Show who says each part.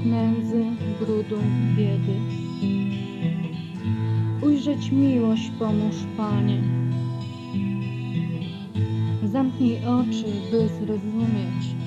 Speaker 1: nędzy, brudu, biedy. Ujrzeć miłość pomóż, Panie. Zamknij oczy, by zrozumieć,